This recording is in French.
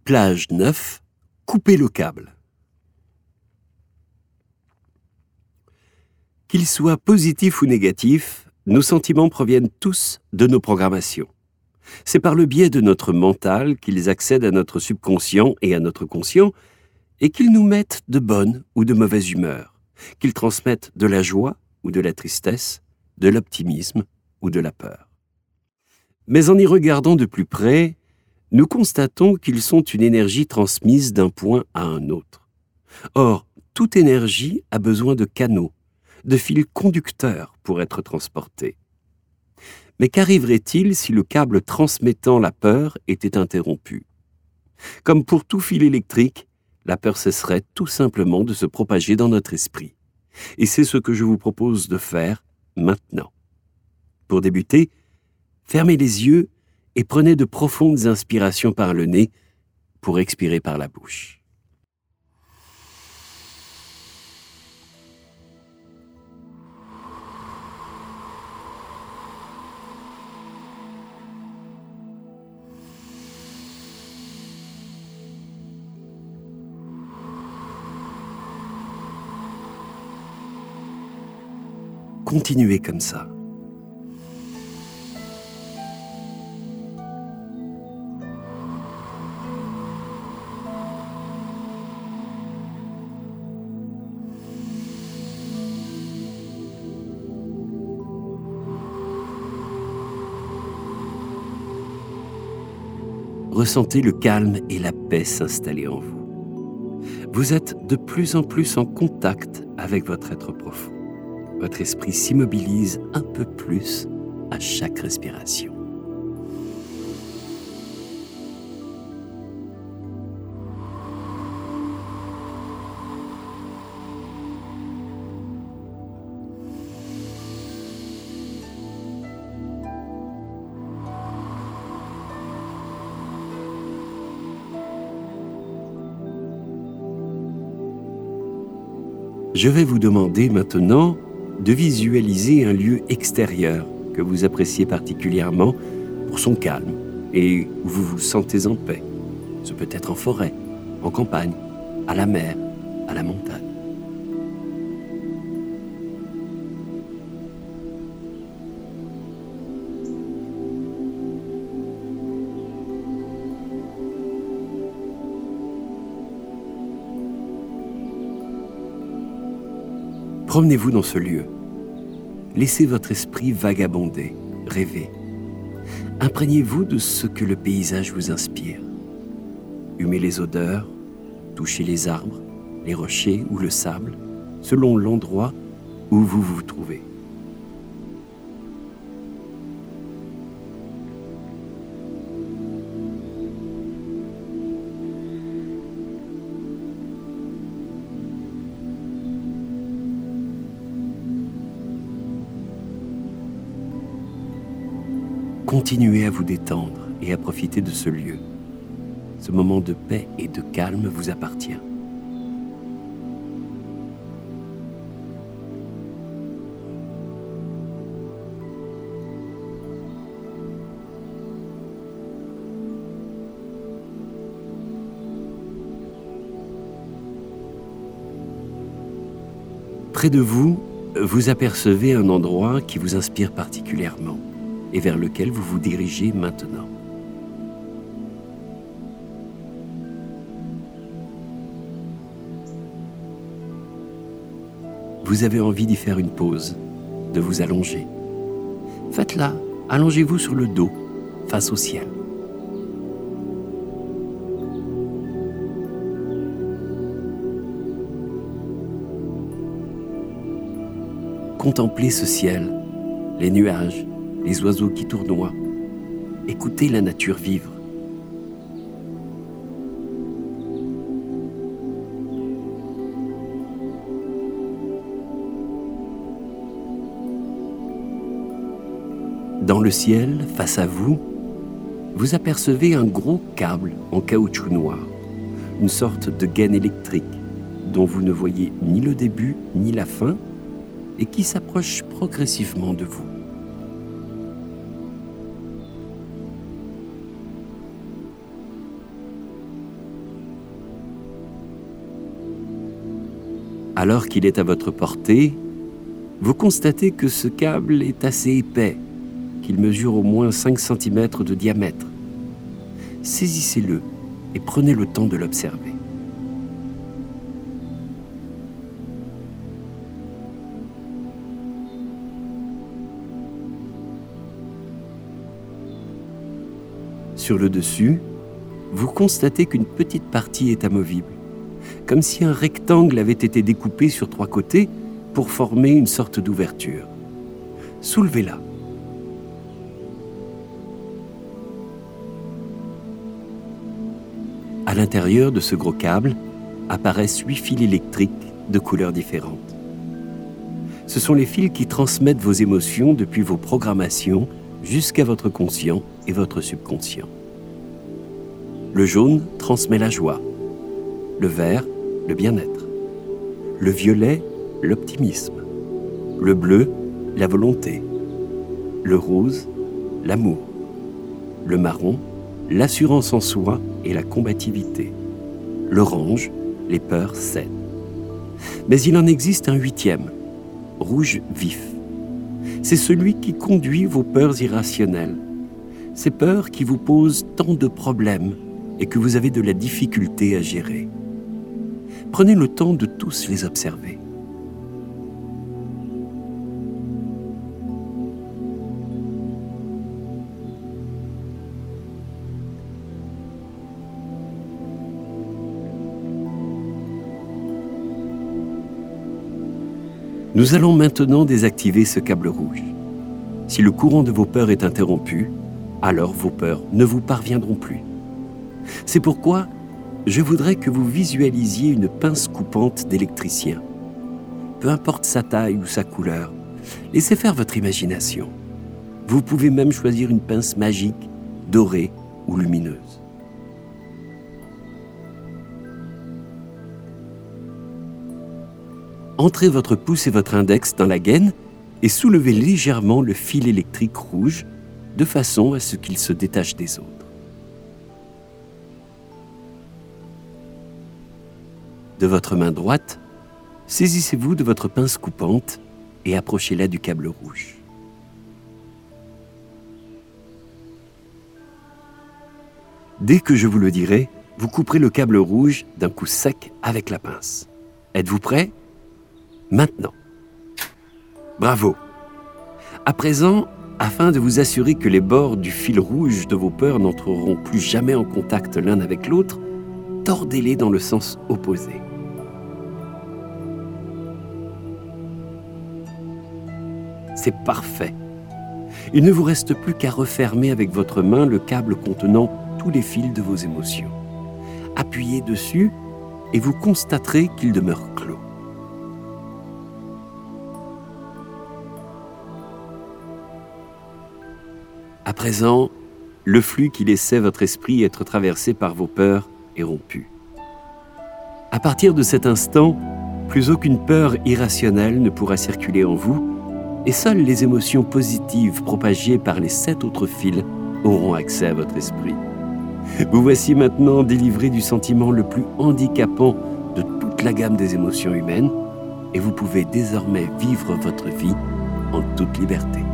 Réglage 9. Couper le câble. Qu'ils soient positifs ou négatifs, nos sentiments proviennent tous de nos programmations. C'est par le biais de notre mental qu'ils accèdent à notre subconscient et à notre conscient et qu'ils nous mettent de bonne ou de mauvaise humeur, qu'ils transmettent de la joie ou de la tristesse, de l'optimisme ou de la peur. Mais en y regardant de plus près, nous constatons qu'ils sont une énergie transmise d'un point à un autre. Or, toute énergie a besoin de canaux, de fils conducteurs pour être transportée. Mais qu'arriverait-il si le câble transmettant la peur était interrompu? Comme pour tout fil électrique, la peur cesserait tout simplement de se propager dans notre esprit. Et c'est ce que je vous propose de faire maintenant. Pour débuter, fermez les yeux et prenez de profondes inspirations par le nez pour expirer par la bouche. Continuez comme ça. Ressentez le calme et la paix s'installer en vous. Vous êtes de plus en plus en contact avec votre être profond. Votre esprit s'immobilise un peu plus à chaque respiration. Je vais vous demander maintenant de visualiser un lieu extérieur que vous appréciez particulièrement pour son calme et où vous vous sentez en paix. Ce peut être en forêt, en campagne, à la mer, à la montagne. Promenez-vous dans ce lieu. Laissez votre esprit vagabonder, rêver. Imprégnez-vous de ce que le paysage vous inspire. Humez les odeurs, touchez les arbres, les rochers ou le sable, selon l'endroit où vous vous trouvez. Continuez à vous détendre et à profiter de ce lieu. Ce moment de paix et de calme vous appartient. Près de vous, vous apercevez un endroit qui vous inspire particulièrement et vers lequel vous vous dirigez maintenant. Vous avez envie d'y faire une pause, de vous allonger. Faites-la, allongez-vous sur le dos, face au ciel. Contemplez ce ciel, les nuages, les oiseaux qui tournoient. Écoutez la nature vivre. Dans le ciel, face à vous, vous apercevez un gros câble en caoutchouc noir, une sorte de gaine électrique dont vous ne voyez ni le début ni la fin et qui s'approche progressivement de vous. Alors qu'il est à votre portée, vous constatez que ce câble est assez épais, qu'il mesure au moins 5 cm de diamètre. Saisissez-le et prenez le temps de l'observer. Sur le dessus, vous constatez qu'une petite partie est amovible, comme si un rectangle avait été découpé sur 3 côtés pour former une sorte d'ouverture. Soulevez-la. À l'intérieur de ce gros câble apparaissent 8 fils électriques de couleurs différentes. Ce sont les fils qui transmettent vos émotions depuis vos programmations jusqu'à votre conscient et votre subconscient. Le jaune transmet la joie, le vert, le bien-être, le violet, l'optimisme, le bleu, la volonté, le rose, l'amour, le marron, l'assurance en soi et la combativité, l'orange, les peurs saines. Mais il en existe un 8e, rouge vif. C'est celui qui conduit vos peurs irrationnelles, ces peurs qui vous posent tant de problèmes et que vous avez de la difficulté à gérer. Prenez le temps de tous les observer. Nous allons maintenant désactiver ce câble rouge. Si le courant de vos peurs est interrompu, alors vos peurs ne vous parviendront plus. C'est pourquoi je voudrais que vous visualisiez une pince coupante d'électricien. Peu importe sa taille ou sa couleur, laissez faire votre imagination. Vous pouvez même choisir une pince magique, dorée ou lumineuse. Entrez votre pouce et votre index dans la gaine et soulevez légèrement le fil électrique rouge de façon à ce qu'il se détache des autres. De votre main droite, saisissez-vous de votre pince coupante et approchez-la du câble rouge. Dès que je vous le dirai, vous couperez le câble rouge d'un coup sec avec la pince. Êtes-vous prêts ? Maintenant. Bravo. À présent, afin de vous assurer que les bords du fil rouge de vos peurs n'entreront plus jamais en contact l'un avec l'autre, tordez-les dans le sens opposé. C'est parfait. Il ne vous reste plus qu'à refermer avec votre main le câble contenant tous les fils de vos émotions. Appuyez dessus et vous constaterez qu'il demeure clos. À présent, le flux qui laissait votre esprit être traversé par vos peurs est rompu. À partir de cet instant, plus aucune peur irrationnelle ne pourra circuler en vous et seules les émotions positives propagées par les 7 autres fils auront accès à votre esprit. Vous voici maintenant délivré du sentiment le plus handicapant de toute la gamme des émotions humaines et vous pouvez désormais vivre votre vie en toute liberté.